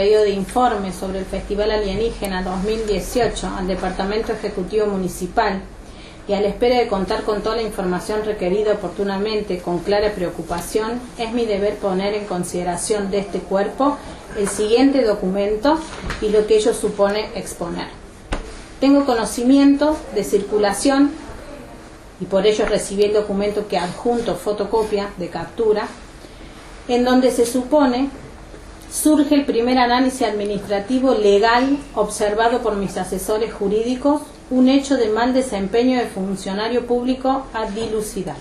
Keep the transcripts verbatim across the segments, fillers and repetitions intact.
Pedido de informe sobre el Festival Alienígena dos mil dieciocho al Departamento Ejecutivo Municipal y a la espera de contar con toda la información requerida oportunamente con clara preocupación, es mi deber poner en consideración de este cuerpo el siguiente documento y lo que ello supone exponer. Tengo conocimiento de circulación y por ello recibí el documento que adjunto fotocopia de captura, en donde se supone surge el primer análisis administrativo legal observado por mis asesores jurídicos, un hecho de mal desempeño de funcionario público a dilucidar.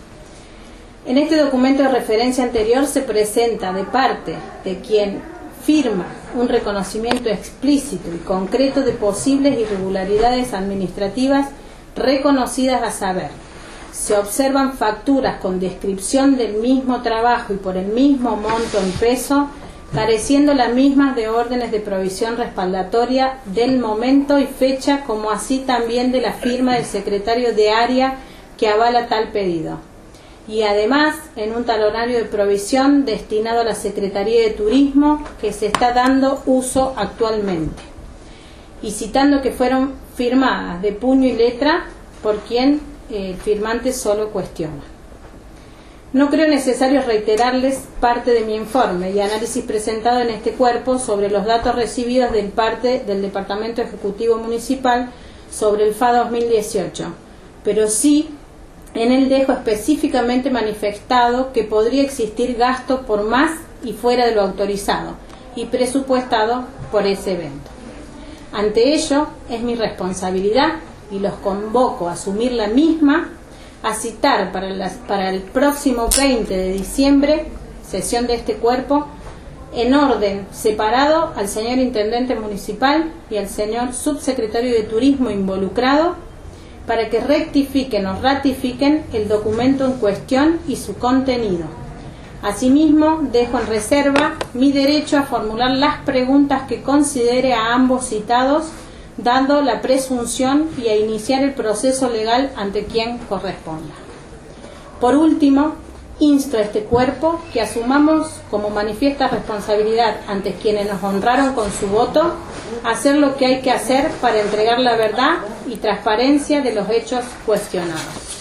En este documento de referencia anterior se presenta de parte de quien firma un reconocimiento explícito y concreto de posibles irregularidades administrativas reconocidas, a saber, se observan facturas con descripción del mismo trabajo y por el mismo monto en peso, careciendo las mismas de órdenes de provisión respaldatoria del momento y fecha, como así también de la firma del secretario de área que avala tal pedido. Y además en un talonario de provisión destinado a la Secretaría de Turismo que se está dando uso actualmente. Y citando que fueron firmadas de puño y letra por quien el firmante solo cuestiona. No creo necesario reiterarles parte de mi informe y análisis presentado en este cuerpo sobre los datos recibidos de parte del Departamento Ejecutivo Municipal sobre el F A dos mil dieciocho, pero sí en él dejo específicamente manifestado que podría existir gasto por más y fuera de lo autorizado y presupuestado por ese evento. Ante ello, es mi responsabilidad y los convoco a asumir la misma, a citar para, las, para el próximo veinte de diciembre, sesión de este cuerpo, en orden separado al señor Intendente Municipal y al señor Subsecretario de Turismo involucrado, para que rectifiquen o ratifiquen el documento en cuestión y su contenido. Asimismo, dejo en reserva mi derecho a formular las preguntas que considere a ambos citados, dando la presunción y a iniciar el proceso legal ante quien corresponda. Por último, insto a este cuerpo que asumamos como manifiesta responsabilidad ante quienes nos honraron con su voto, hacer lo que hay que hacer para entregar la verdad y transparencia de los hechos cuestionados.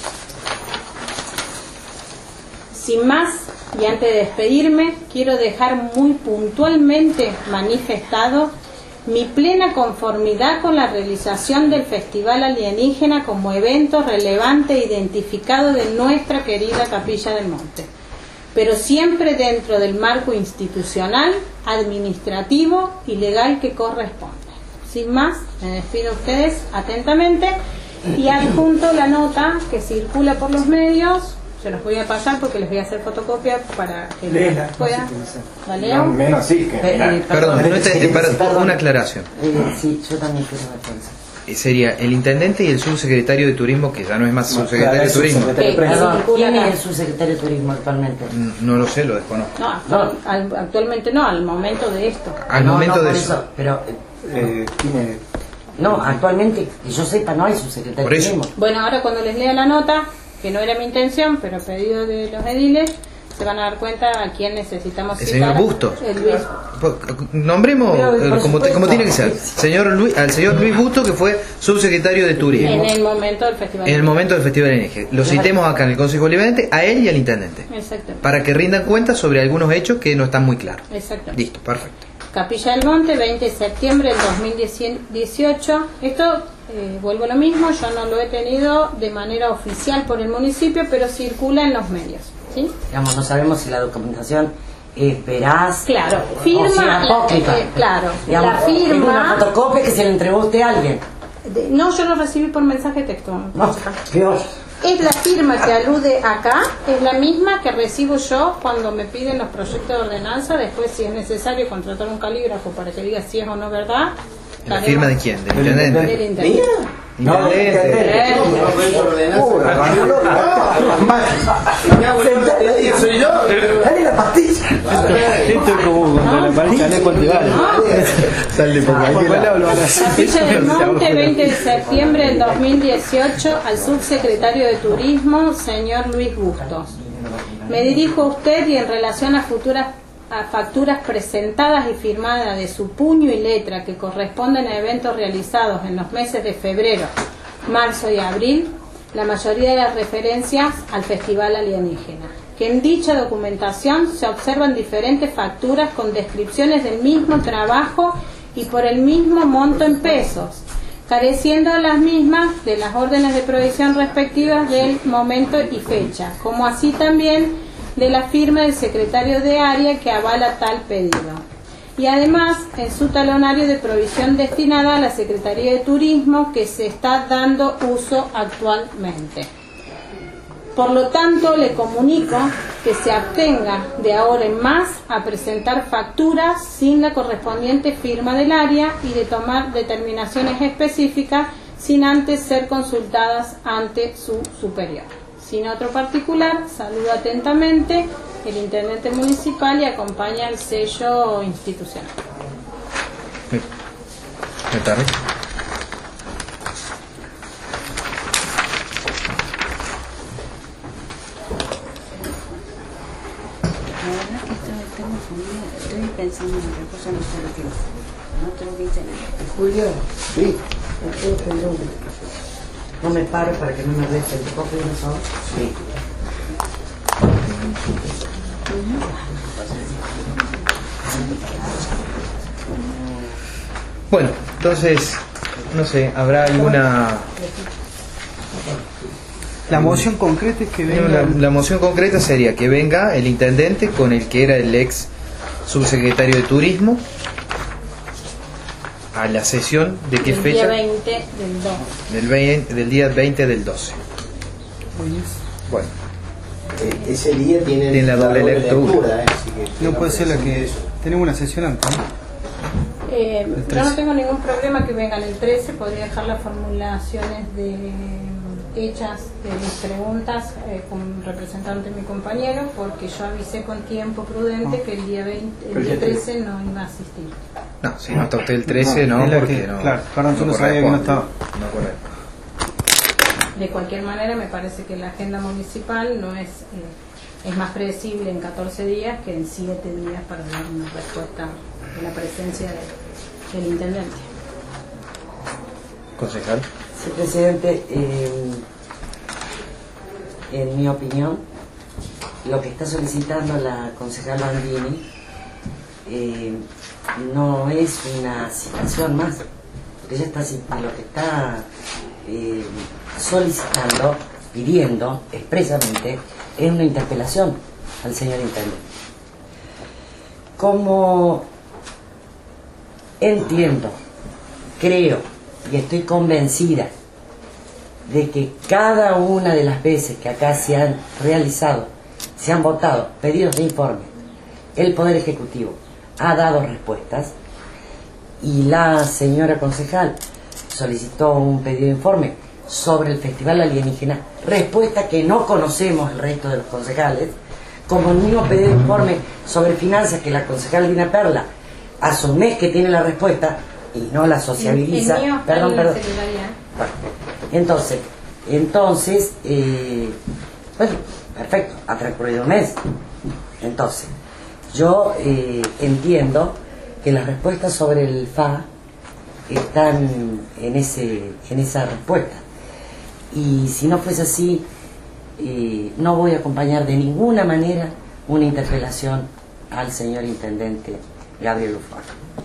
Sin más, y antes de despedirme, quiero dejar muy puntualmente manifestado mi plena conformidad con la realización del Festival Alienígena como evento relevante e identificado de nuestra querida Capilla del Monte, pero siempre dentro del marco institucional, administrativo y legal que corresponde. Sin más, me despido a ustedes atentamente y adjunto la nota que circula por los medios. Se los voy a pasar porque les voy a hacer fotocopia para que Léela, puedan. ¿La leo? no, menos sí que. Eh, eh, perdón, Perdón, no te- sí, perdón, perdón. una aclaración. Eh, sí, yo también quiero defensa. Eh, Sería el intendente y el subsecretario de turismo, que ya no es más No, subsecretario claro, de es turismo. subsecretario de Eh, prensa. Perdón, circula ¿quién acá. es el subsecretario de Turismo actualmente? N- No lo sé, lo desconozco. No, actual- al- actualmente no, al momento de esto. Al No, momento no, de por eso. Pero, eh, Eh, tiene. no, actualmente, que yo sepa, no hay subsecretario Por de eso. Turismo. Bueno, ahora cuando les lea la nota, que no era mi intención, pero a pedido de los ediles, se van a dar cuenta a quién necesitamos El citar. señor Bustos. El Luis. Po- Nombremos Pero, eh, por como, supuesto. como tiene que ser. Señor Luis, al señor Luis Busto, que fue subsecretario de turismo En el momento del festival. en el momento del Festival de Energía. Lo citemos acá en el Consejo Deliberante a él y al intendente, Exacto. para que rindan cuenta sobre algunos hechos que no están muy claros. Exacto. Listo, perfecto. Capilla del Monte, veinte de septiembre del dos mil dieciocho. Esto, eh, vuelvo a lo mismo, yo no lo he tenido de manera oficial por el municipio, pero circula en los medios. ¿Sí? Digamos, no sabemos si la documentación es veraz. Claro, o firma, si es apócrifa. eh, claro, Digamos, la es firma- una fotocopia que se le entregó a usted a alguien. De- no, yo lo recibí por mensaje textual. No, Dios. Es la firma que alude acá, es la misma que recibo yo cuando me piden los proyectos de ordenanza. Después, si es necesario contratar un calígrafo para que diga si es o no verdad. ¿La firma de quién? ¿Del Del intendente? intendente. No, Intendente. Soy yo. Dale la pastilla. Esto es como cuando le parece a Alejo Antigal. Sale por cualquier lado. Capilla del Monte, veinte de septiembre del dos mil dieciocho, al subsecretario de Turismo, señor Luis Bustos. Me dirijo a usted y en relación a futuras a facturas presentadas y firmadas de su puño y letra que corresponden a eventos realizados en los meses de febrero, marzo y abril, la mayoría de las referencias al Festival Alienígena. Que en dicha documentación se observan diferentes facturas con descripciones del mismo trabajo y por el mismo monto en pesos, careciendo las mismas de las órdenes de provisión respectivas del momento y fecha, como así también de la firma del secretario de área que avala tal pedido. Y además en su talonario de provisión destinada a la Secretaría de Turismo que se está dando uso actualmente. Por lo tanto, le comunico que se abstenga de ahora en más a presentar facturas sin la correspondiente firma del área y de tomar determinaciones específicas sin antes ser consultadas ante su superior. Sin otro particular, saludo atentamente el intendente municipal y acompaña el sello institucional. Me tarde. Estoy pensando en otra cosa, no sé lo que no tengo que entender. Julio, Sí. no me paro para que no me reste. ¿Te puedo pedir un favor? Sí. Bueno, entonces, no sé, ¿habrá alguna... La moción concreta es que venga... La, la moción concreta sería que venga el intendente con el que era el ex subsecretario de Turismo a la sesión de qué El fecha? día veinte del dos. Del, veinte, del día veinte del doce. Bueno, Eh, ese día tiene, Tiene la doble lectura. eh, así que No puede ser la que... eso. Tenemos una sesión antes, ¿no? Eh, El yo trece. no tengo ningún problema que vengan el trece, podría dejar las formulaciones de hechas de mis preguntas eh, con representante de mi compañero, porque yo avisé con tiempo prudente que el día veinte, el día trece no iba a asistir. no, si no está usted el trece, no, No, es la porque que- no. claro, perdón, yo no sabía que no corresponde. estaba. No corresponde. De cualquier manera, me parece que la agenda municipal no es eh, es más predecible en catorce días que en siete días para dar una respuesta de la presencia de- del intendente. Concejal. Sí, presidente, eh, en mi opinión, lo que está solicitando la concejal Bandini eh, no es una citación más. Ella está lo que está eh, solicitando, pidiendo expresamente, es una interpelación al señor intendente. Como entiendo, creo y estoy convencida de que cada una de las veces que acá se han realizado, se han votado pedidos de informe, el Poder Ejecutivo ha dado respuestas y la señora concejal solicitó un pedido de informe sobre el Festival Alienígena, respuesta que no conocemos el resto de los concejales, como el mismo pedido de informe sobre finanzas que la concejal Dina Perla hace un mes que tiene la respuesta y no la sociabiliza. El mío está perdón, en la perdón. secretaría. Bueno, entonces, entonces, eh, bueno, perfecto, ha transcurrido un mes. Entonces, yo eh, entiendo que las respuestas sobre el F A están en ese, en esa respuesta. Y si no fuese así, eh, no voy a acompañar de ninguna manera una interpelación al señor intendente Gabriel Lufaro.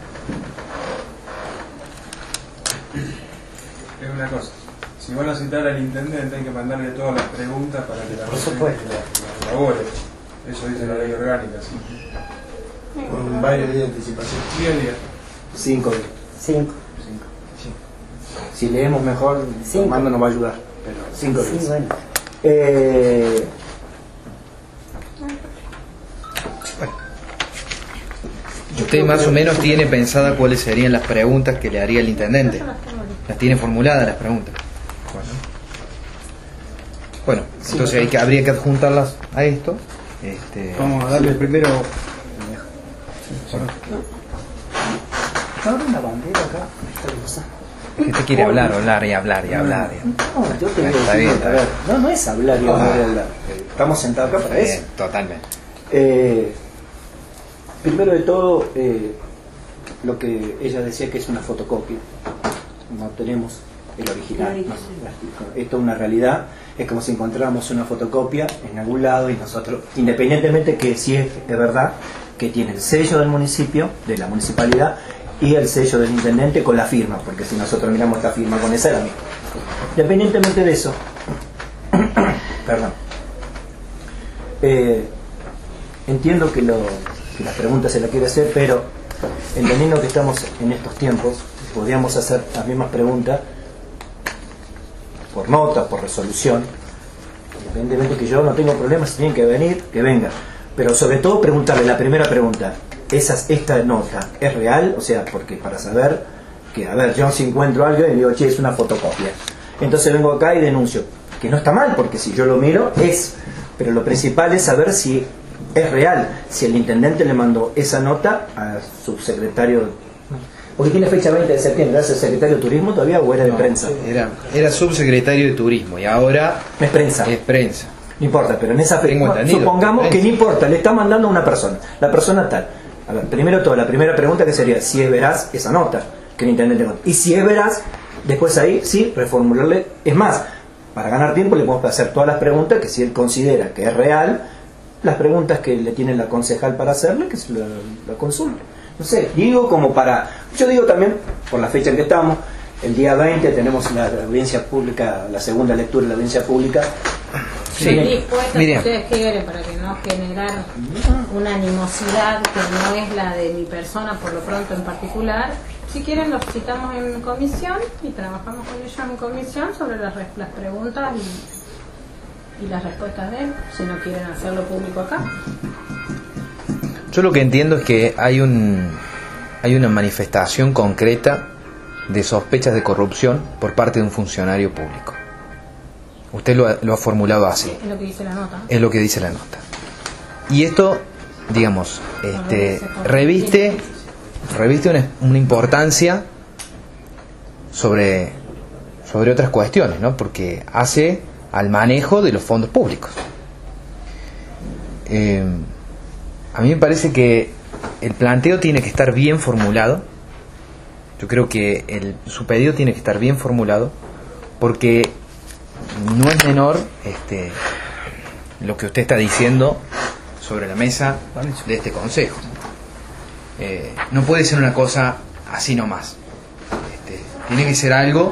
Es una cosa, si van a citar al intendente hay que mandarle todas las preguntas para que la Por supuesto. la elabore. Eso dice la ley orgánica, sí. Con varios días de anticipación. Día a día. Cinco días. Cinco. Si leemos mejor, Cinco. Armando nos va a ayudar. Pero cinco Sí, días. bueno. Eh, Usted más o menos tiene pensada cuáles serían las preguntas que le haría el intendente. Las tiene formuladas las preguntas. Bueno, bueno entonces hay que, habría que adjuntarlas a esto. Este, Vamos a darle primero... ¿no hay una bandera acá? Esta cosa. que usted quiere hablar, hablar y hablar y hablar. y- No, yo tengo Está que bien, decir, está a ver, bien. no, no es hablar y hablar y hablar. Estamos sentados acá para eso. Bien, totalmente. Eh, Primero de todo, eh, lo que ella decía que es una fotocopia. No tenemos el original. El original. No, esto es una realidad. Es como si encontráramos una fotocopia en algún lado y nosotros, independientemente que si es de verdad, que tiene el sello del municipio, de la municipalidad, y el sello del intendente con la firma, porque si nosotros miramos esta firma con esa, era misma. Independientemente de eso, perdón, eh, entiendo que, lo, que la pregunta se la quiere hacer, pero entendiendo que estamos en estos tiempos, podríamos hacer las mismas preguntas por nota, por resolución, independientemente que yo no tengo problemas, si tienen que venir, que vengan, pero sobre todo preguntarle la primera pregunta, ¿Esas, esta nota es real? O sea, porque para saber que, a ver, yo si encuentro algo y digo, che, es una fotocopia, entonces vengo acá y denuncio, que no está mal, porque si yo lo miro, es, pero lo principal es saber si es real, si el intendente le mandó esa nota al subsecretario. Porque tiene fecha veinte de septiembre, ¿es el secretario de Turismo todavía o era de No, prensa? Era, era subsecretario de Turismo y ahora Es prensa. es prensa. No importa, pero en esa fecha, Tengo entendido, supongamos prensa. que no importa, le está mandando a una persona, la persona tal. A ver, primero todo, la primera pregunta que sería si es veraz esa nota que el intendente contó. Y si es veraz, después ahí sí, reformularle. Es más, para ganar tiempo le podemos hacer todas las preguntas que si él considera que es real, las preguntas que le tiene la concejal para hacerle, que se la, la consulte. No sé, digo como para... Yo digo también, por la fecha en que estamos, el día veinte tenemos la audiencia pública, la segunda lectura de la audiencia pública. Sí, Estoy dispuesta, Miriam. si ustedes quieren, para que no generar una animosidad que no es la de mi persona por lo pronto en particular. Si quieren, los citamos en comisión y trabajamos con ellos en comisión sobre las, res- las preguntas y, y las respuestas de él, si no quieren hacerlo público acá. Yo lo que entiendo es que hay un hay una manifestación concreta de sospechas de corrupción por parte de un funcionario público. Usted lo ha, lo ha formulado así. Es lo que dice la nota. Es lo que dice la nota. Y esto, digamos, este, reviste reviste una, una importancia sobre sobre otras cuestiones, ¿no? Porque hace al manejo de los fondos públicos. Eh, a mí me parece que el planteo tiene que estar bien formulado. Yo creo que el, su pedido tiene que estar bien formulado, porque no es menor este, lo que usted está diciendo sobre la mesa de este consejo. Eh, no puede ser una cosa así nomás. Este, tiene que ser algo...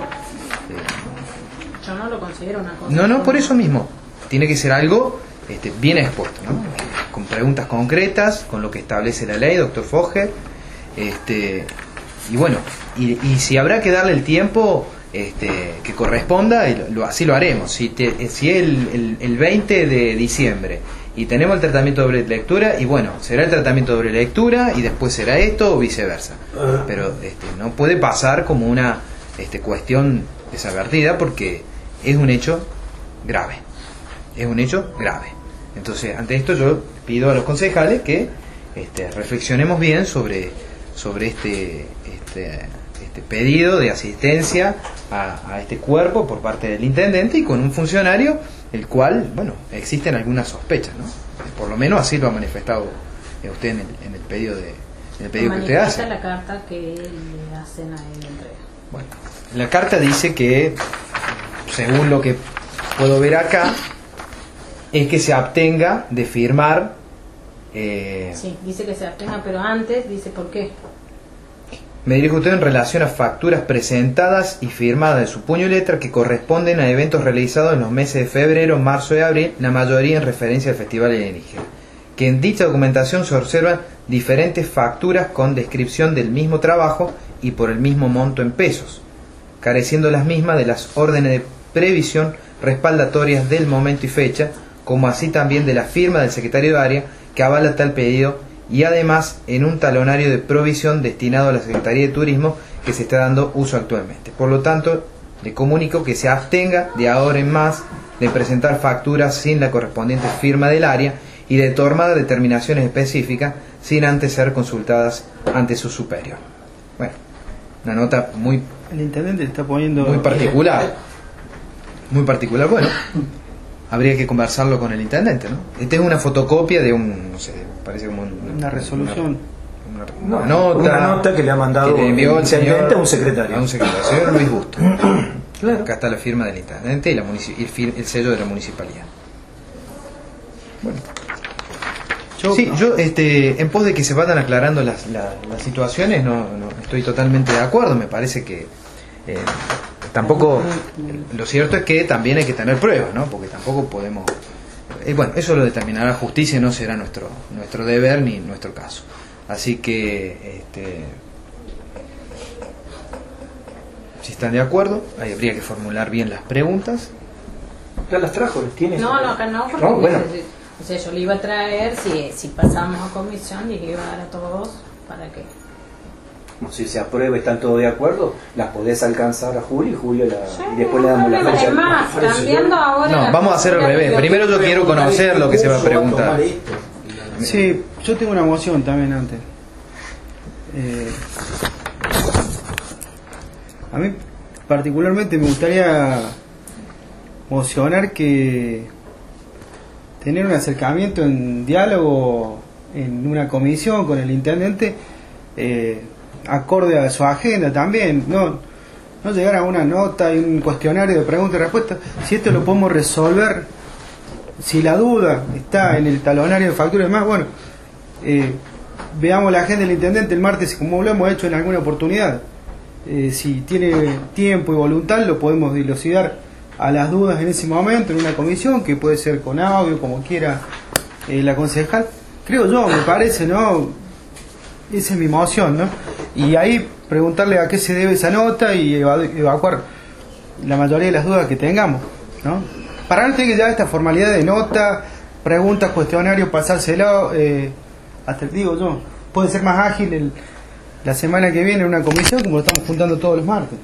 Eh, Yo no lo considero una cosa. no, no, por eso mismo. Tiene que ser algo este, bien expuesto, ¿no? Con preguntas concretas, con lo que establece la ley, doctor Foger. Este, y bueno, y, y si habrá que darle el tiempo este, que corresponda, lo, lo- así lo haremos. Si, te, si es el, el, el veinte de diciembre y tenemos el tratamiento de doble lectura, y bueno, será el tratamiento de doble lectura y después será esto o viceversa. Pero este, no puede pasar como una este, cuestión desavertida, porque es un hecho grave. Es un hecho grave. Entonces, ante esto yo pido a los concejales que este, reflexionemos bien sobre, sobre este, este, este pedido de asistencia a, a este cuerpo por parte del intendente y con un funcionario el cual, bueno, existen algunas sospechas, ¿no? Por lo menos así lo ha manifestado eh, usted en el, en el pedido de en el pedido que usted hace. Manifiesta la carta que le hacen a él entrega. Bueno, la carta dice que, según lo que puedo ver acá, es que se abstenga de firmar. Eh, Sí, dice que se abstenga, pero antes dice por qué. Me dirijo a usted en relación a facturas presentadas y firmadas de su puño y letra que corresponden a eventos realizados en los meses de febrero, marzo y abril, la mayoría en referencia al Festival Alienígena. Que en dicha documentación se observan diferentes facturas con descripción del mismo trabajo y por el mismo monto en pesos, careciendo las mismas de las órdenes de previsión respaldatorias del momento y fecha, como así también de la firma del secretario de área que avala tal pedido, y además en un talonario de provisión destinado a la Secretaría de Turismo que se está dando uso actualmente. Por lo tanto, le comunico que se abstenga de ahora en más de presentar facturas sin la correspondiente firma del área y de tomar determinaciones específicas sin antes ser consultadas ante su superior. Bueno, una nota muy, El intendente le está poniendo... muy particular. Muy particular. Bueno, habría que conversarlo con el intendente, ¿no? Esta es una fotocopia de un, no sé, parece como un- Una resolución. una, No, una nota, una nota que le ha mandado que le envió el el señor, intendente a un secretario. a un secretario, el señor Luis Busto. Claro. Acá está la firma del intendente y, la munici- y el, fir- el sello de la municipalidad. Yo, Sí, yo este, en pos de que se vayan aclarando las, la- las situaciones, no, no estoy totalmente de acuerdo. Me parece que eh, tampoco, lo cierto es que también hay que tener pruebas, ¿no? Porque tampoco podemos, eh, bueno, eso lo determinará la justicia y no será nuestro nuestro deber ni nuestro caso. Así que, este, si están de acuerdo, ahí habría que formular bien las preguntas. Ya las trajo, ¿les tiene? No, no, acá no, porque No, bueno. o sea, yo le iba a traer, si, si pasamos a comisión, y le iba a dar a todos para que... Como si se aprueba y están todos de acuerdo, las podés alcanzar a Julio y Julio la, y después le damos la fecha. Es más, cambiando ahora... No, la vamos a hacer al postura, revés. lo Primero que- yo quiero conocer lo que se va a preguntar. sí, yo tengo una moción también antes. Eh, a mí particularmente me gustaría mocionar que tener un acercamiento en diálogo en una comisión con el intendente, eh, acorde a su agenda también, no, no llegar a una nota y un cuestionario de preguntas y respuestas, si esto lo podemos resolver, si la duda está en el talonario de factura y demás, bueno, eh, veamos la agenda del intendente el martes, como lo hemos hecho en alguna oportunidad. Eh, si tiene tiempo y voluntad, lo podemos dilucidar a las dudas en ese momento en una comisión, que puede ser con audio, como quiera eh, la concejal. Creo yo, me parece, ¿no? Esa es mi moción, ¿no? Y ahí preguntarle a qué se debe esa nota y eva- evacuar la mayoría de las dudas que tengamos, ¿no? Para no tener que llevar esta formalidad de nota, preguntas, cuestionarios, pasárselo, eh, hasta digo yo, puede ser más ágil el, la semana que viene en una comisión, como lo estamos juntando todos los martes.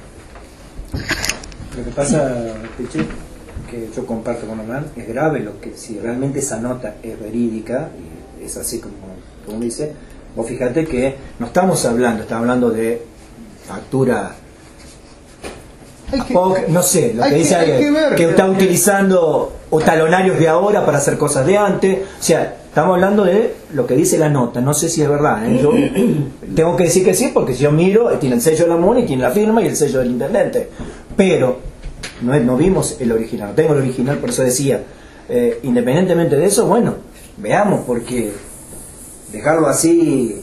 Lo que pasa, Pichi, que yo comparto con Hernán, es grave lo que, si realmente esa nota es verídica, y es así como, como dice, vos fíjate que no estamos hablando, estamos hablando de factura, Hay que- o, no sé, lo hay que dice que- hay alguien, que ver, que está pero- utilizando o talonarios de ahora para hacer cosas de antes, o sea, estamos hablando de lo que dice la nota, no sé si es verdad, ¿eh? Yo tengo que decir que sí, porque si yo miro, tiene el sello de la MUNI, tiene la firma y el sello del intendente, pero no, es- no vimos el original, no tengo el original, por eso decía, eh, independientemente de eso, bueno, veamos, porque dejarlo así,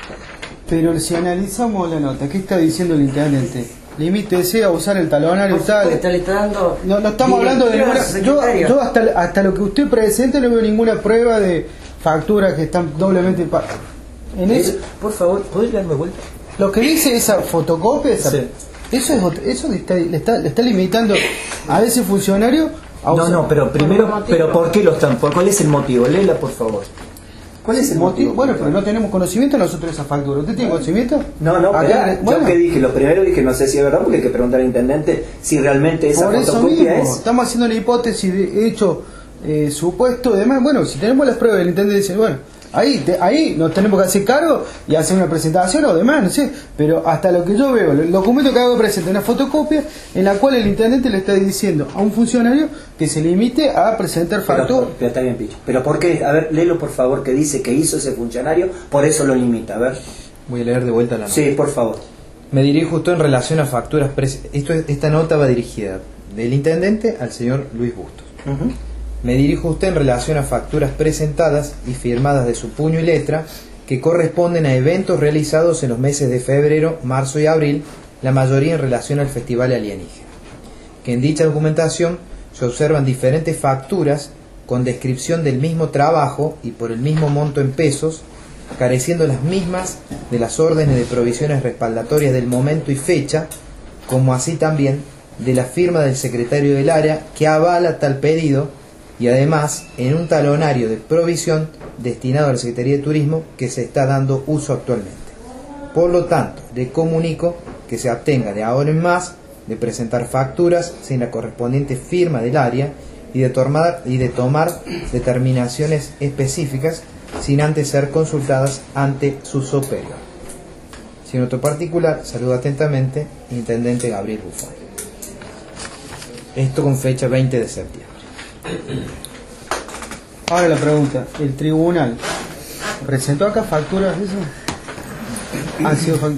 Pero si analizamos la nota, ¿qué está diciendo el intendente? Limítese a usar el talonario tal. Porque le está dando No, no estamos hablando de ninguna. directivas, Yo, secretario. yo hasta, hasta lo que usted presente no veo ninguna prueba de facturas que están doblemente. pa- En eso, por favor, ¿podés darme vuelta? lo que dice esa fotocopia, esa- Sí. eso es ot- eso le está, le está, le está limitando a ese funcionario a No, usar- no, pero primero, pero ¿por qué lo están? ¿Por cuál es el motivo? Léela, por favor. ¿Cuál es el motivo? Bueno, pero no tenemos conocimiento nosotros de esa factura. ¿Usted tiene conocimiento? No, no, Acá, esperá, bueno, yo que dije, lo primero dije, no sé si es verdad, porque hay que preguntar al intendente si realmente esa por eso fotocopia mismo, es. estamos haciendo la hipótesis de hecho eh, supuesto y demás. Bueno, si tenemos las pruebas, el intendente dice, bueno, ahí te- ahí nos tenemos que hacer cargo y hacer una presentación o demás, no sé. Pero hasta lo que yo veo, el documento que hago presenta una fotocopia en la cual el intendente le está diciendo a un funcionario que se limite a presentar factura. Pero, pero está bien, Picho. Pero ¿por qué? A ver, léelo por favor, que dice que hizo ese funcionario, por eso lo limita. A ver. Voy a leer de vuelta la nota. Sí, por favor. Me dirijo usted en relación a facturas pres- esto es- esta nota va dirigida del intendente al señor Luis Bustos. Ujú. Me dirijo a usted en relación a facturas presentadas y firmadas de su puño y letra que corresponden a eventos realizados en los meses de febrero, marzo y abril, la mayoría en relación al Festival Alienígena. Que en dicha documentación se observan diferentes facturas con descripción del mismo trabajo y por el mismo monto en pesos, careciendo las mismas de las órdenes de provisiones respaldatorias del momento y fecha, como así también de la firma del secretario del área que avala tal pedido, y además en un talonario de provisión destinado a la Secretaría de Turismo que se está dando uso actualmente. Por lo tanto, le comunico que se abstenga de ahora en más de presentar facturas sin la correspondiente firma del área y de tomar, y de tomar determinaciones específicas sin antes ser consultadas ante su superior. Sin otro particular, saludo atentamente, Intendente Gabriel Bufón. Esto con fecha veinte de septiembre. Ahora la pregunta, ¿el tribunal presentó acá facturas de eso? ¿Han sido fact-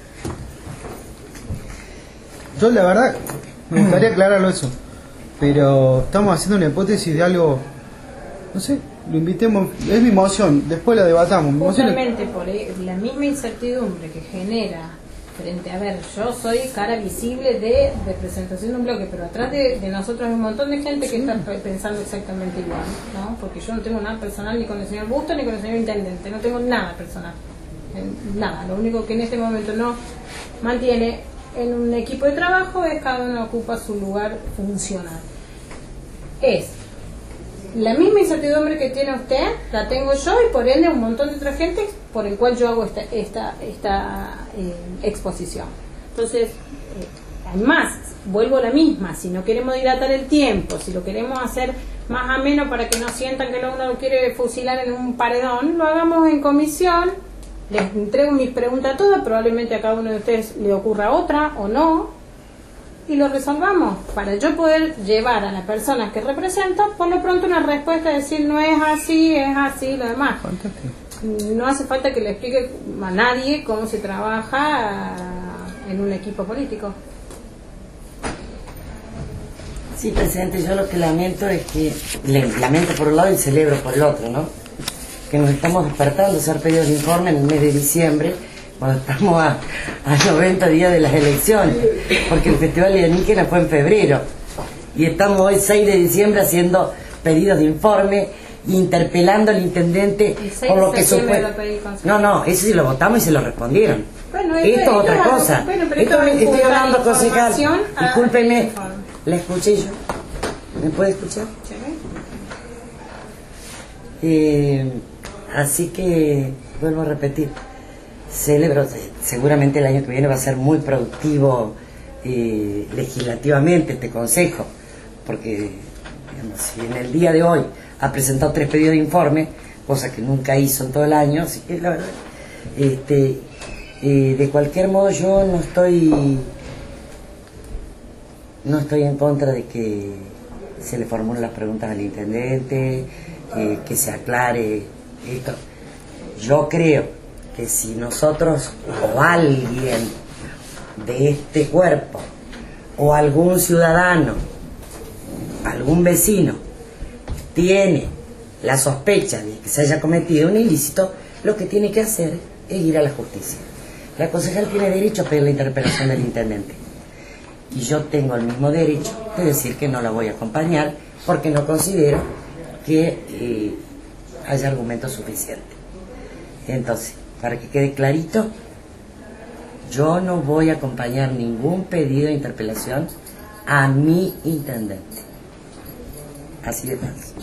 Yo la verdad me gustaría aclararlo eso, pero estamos haciendo una hipótesis de algo, no sé, lo invitemos, es mi moción, después la debatamos. Mi moción es- Justamente por e- la misma incertidumbre que genera frente a ver, yo soy cara visible de representación de un bloque, pero atrás de, de nosotros hay un montón de gente que está pensando exactamente igual, ¿no? Porque yo no tengo nada personal ni con el señor Busto ni con el señor Intendente, no tengo nada personal, eh, nada, lo único que en este momento no mantiene en un equipo de trabajo es cada uno ocupa su lugar funcional. Es la misma incertidumbre que tiene usted, la tengo yo y por ende un montón de otra gente por el cual yo hago esta, esta, esta eh, exposición. Entonces, eh, además, vuelvo a la misma, si no queremos dilatar el tiempo, si lo queremos hacer más ameno para que no sientan que uno lo quiere fusilar en un paredón, lo hagamos en comisión, les entrego mis preguntas todas, probablemente a cada uno de ustedes le ocurra otra o no, y lo resolvamos para yo poder llevar a la persona que represento por lo pronto una respuesta, decir no es así, es así, lo demás. Fantástico. No hace falta que le explique a nadie cómo se trabaja en un equipo político. Sí, presidente, yo lo que lamento es que, le, lamento por un lado y celebro por el otro, ¿no? Que nos estamos despertando a hacer pedidos de informe en el mes de diciembre, cuando estamos a, a noventa días de las elecciones, porque el Festival Alienígena fue en febrero, y estamos hoy seis de diciembre haciendo pedidos de informe, interpelando al intendente por lo que supone. No, no, eso sí lo votamos y se lo respondieron. Bueno, esto es otra esto, cosa. bueno, pero Esto, esto estoy es hablando, la concejal. información a- Discúlpeme, informe. la escuché yo. ¿Me puede escuchar? ¿Sí? Eh, así que, vuelvo a repetir, celebro, seguramente el año que viene va a ser muy productivo eh, legislativamente este consejo, porque digamos, si en el día de hoy ha presentado tres pedidos de informe, cosa que nunca hizo en todo el año, así que la verdad, este, eh, de cualquier modo yo no estoy, no estoy en contra de que se le formulen las preguntas al intendente, eh, que se aclare esto. Yo creo que si nosotros o alguien de este cuerpo o algún ciudadano, algún vecino tiene la sospecha de que se haya cometido un ilícito, lo que tiene que hacer es ir a la justicia. La concejal tiene derecho a pedir la interpelación del intendente y yo tengo el mismo derecho de decir que no la voy a acompañar porque no considero que eh, haya argumentos suficientes. Entonces, para que quede clarito, yo no voy a acompañar ningún pedido de interpelación a mi intendente. Así de fácil.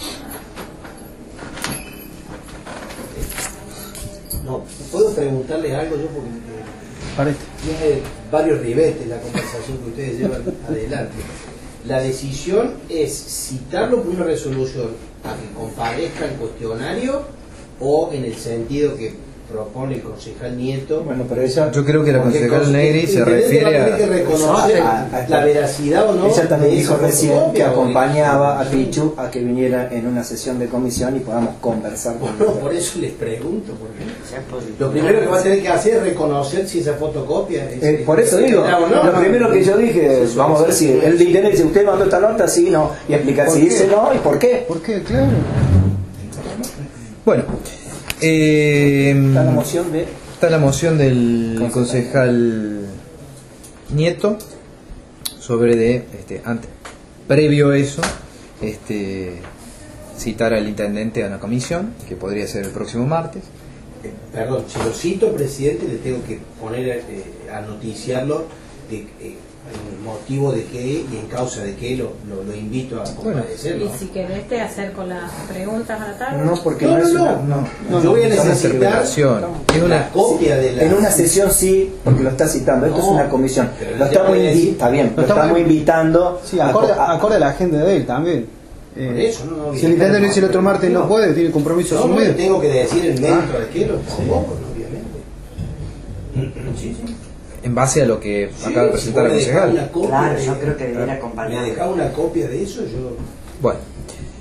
No, ¿puedo preguntarle algo yo? Porque eh, Parece. tiene varios ribetes la conversación que ustedes llevan adelante. La decisión es citarlo por una resolución a que comparezca el cuestionario o en el sentido que propone el concejal Nieto. Bueno, pero ella, Yo creo que la Porque el concejal conse- Negri el se intendente refiere va a tener que a... reconocer a- a- la veracidad o no. ella también de dijo esa recién que fotocopia, acompañaba o a de- Pichu a que viniera en una sesión de comisión y podamos conversar con Bueno, ella. por eso les pregunto, porque lo primero que va a tener que hacer es reconocer si esa fotocopia es... Eh, por eso digo, No, no, lo no. primero que yo dije es, vamos a ver si el de internet dice, usted mandó esta nota, sí, no, y explicar ¿Por si qué? dice no y por qué. ¿Por qué? Claro. Bueno, eh, Está la moción de... está la moción del concejal Nieto sobre de este antes, previo a eso, este citar al intendente a una comisión que podría ser el próximo martes. Eh, Perdón, si lo cito, presidente, le tengo que poner eh, a noticiarlo de, eh, el motivo de que y en causa de que lo, lo, lo invito a comparecer, ¿no? Y si querés te hacer con las preguntas a la tarde. No, porque No, no, no, es no. una... no. No, yo voy a Es una necesitar interpelación, es la una copia de la... En una sesión sí, porque lo está citando, esto No, es una comisión. pero Lo ya estamos, voy a invi- decir- está bien, Lo lo estamos- estamos invitando Sí, a- acorde, a- acorde a la agenda de él también. Eh, Por eso, no, no, si el intendente dice el otro martes no, no. puede, tiene compromiso No, no, asumido. le tengo que decir en dentro de qué lo convoco, ¿no? Obviamente. Sí, sí. En base a lo que Sí, acaba de presentar el si vos me dejás concejal. una copia Claro, de- yo creo que debería Me acompañar. dejaba una copia de eso, yo... Bueno,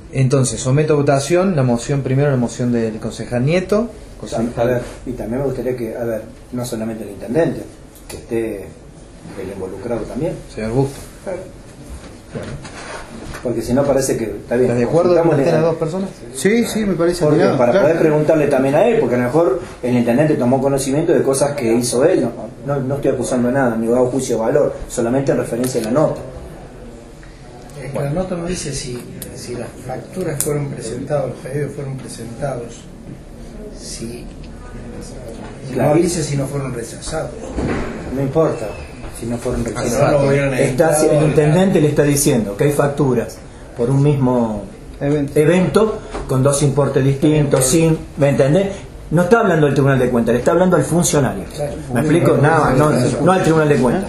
Entonces, someto a votación la moción, primero la moción del concejal Nieto. Concejal... A ver, y también me gustaría que, a ver, no solamente el intendente, que esté el involucrado también. Señor Busto. Claro. Bueno. Porque si no parece que está bien. ¿Estás de acuerdo con Consultámosle las a- dos personas? Sí, sí, me parece Porque atinado, para claro. poder preguntarle también a él, porque a lo mejor el intendente tomó conocimiento de cosas que hizo él. No, no, no estoy acusando a nada, ni hago juicio de valor, solamente en referencia a la nota. Es que la nota no dice si, si las facturas fueron presentadas, los pedidos fueron presentados, si Claro. no dice si no fueron rechazados. No importa si no fueron Si no, rechazados. lo hubieran Está, entrado, el intendente le está diciendo que hay facturas por un mismo Evento. evento con dos importes distintos, sin, ¿me entendés? No está hablando del Tribunal de Cuentas, le está hablando al funcionario. ¿Me explico? Nada más, no, no al Tribunal de Cuentas.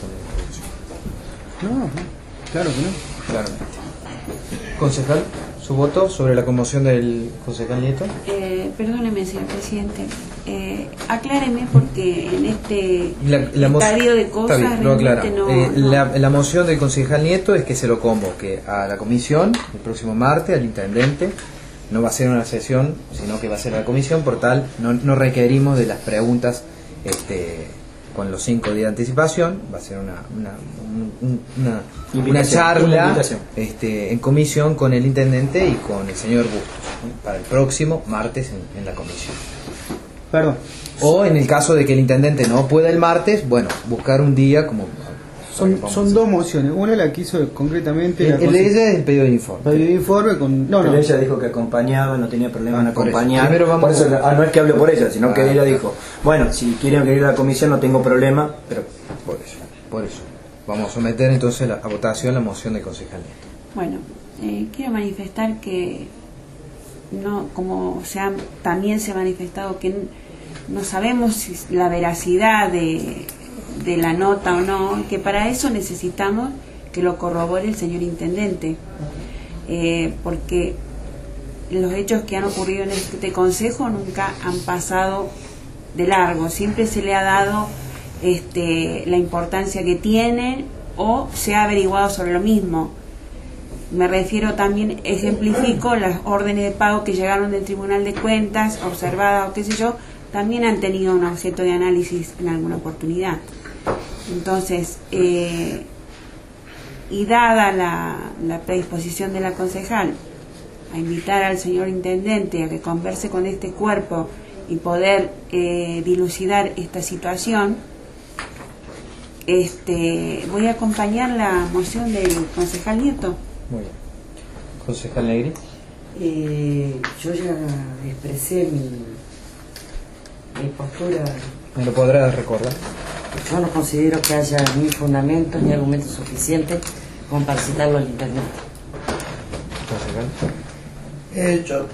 No, no, claro que no. Claramente. Concejal, su voto sobre la conmoción del concejal Nieto. Eh, perdóneme, señor presidente. Eh, acláreme porque en este La, la mo- estadio de Está cosas bien, lo aclara. realmente no, Eh, no- La, la moción del concejal Nieto es que se lo convoque a la comisión el próximo martes, al intendente. No va a ser una sesión, sino que va a ser a la comisión, por tal, no, no requerimos de las preguntas este, con los cinco días de anticipación. Va a ser una, una, un- un- una, una Invitación, una charla invitación. este, en comisión con el intendente y con el señor Bustos, ¿no? Para el próximo martes en, en la comisión. Perdón. O en el caso de que el intendente no pueda el martes, bueno, buscar un día como... Son, son dos mociones. Una la que hizo concretamente la El, el de ella es el pedido de informe. pedido de informe con. No, Pero no. ella dijo que acompañaba, no tenía problema en Ah, por eso. acompañar. Primero vamos Por eso, con- ah, no es que hable por ella, sino que Ah. ella dijo, bueno, si quieren venir a la comisión no tengo problema, pero Por eso, por eso. Vamos a someter entonces la- a votación la moción del concejal Nieto. Bueno, eh, quiero manifestar que no, como se ha, también se ha manifestado que n- no sabemos si la veracidad de, de la nota o no, que para eso necesitamos que lo corrobore el señor intendente, eh, porque los hechos que han ocurrido en este consejo nunca han pasado de largo, siempre se le ha dado este, la importancia que tienen o se ha averiguado sobre lo mismo. Me refiero también, ejemplifico, las órdenes de pago que llegaron del Tribunal de Cuentas, observadas o qué sé yo, también han tenido un objeto de análisis en alguna oportunidad. Entonces, eh, y dada la, la predisposición de la concejal a invitar al señor intendente a que converse con este cuerpo y poder eh, dilucidar esta situación, este, voy a acompañar la moción del concejal Nieto. Muy bien. Concejal Negri. Eh, yo ya expresé mi, mi postura. ¿Me lo podrá recordar? Yo no considero que haya ni fundamentos ni argumentos suficientes como para citarlo al intendente. Concejal. He hecho,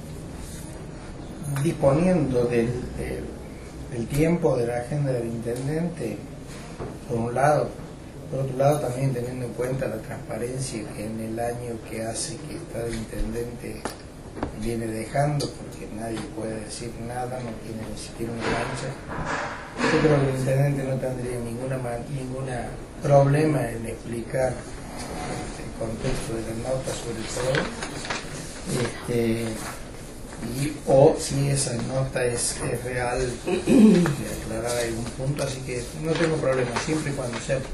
disponiendo del, del, del tiempo de la agenda del intendente, por un lado, por otro lado también teniendo en cuenta la transparencia que en el año que hace que está el intendente viene dejando, porque nadie puede decir nada, no tiene ni siquiera una lancha. Yo creo que el intendente no tendría ninguna ma- ninguna problema en explicar este, el contexto de la nota sobre todo. Este, y, o si esa nota es, es real, de aclarar algún punto, así que no tengo problema, siempre y cuando sea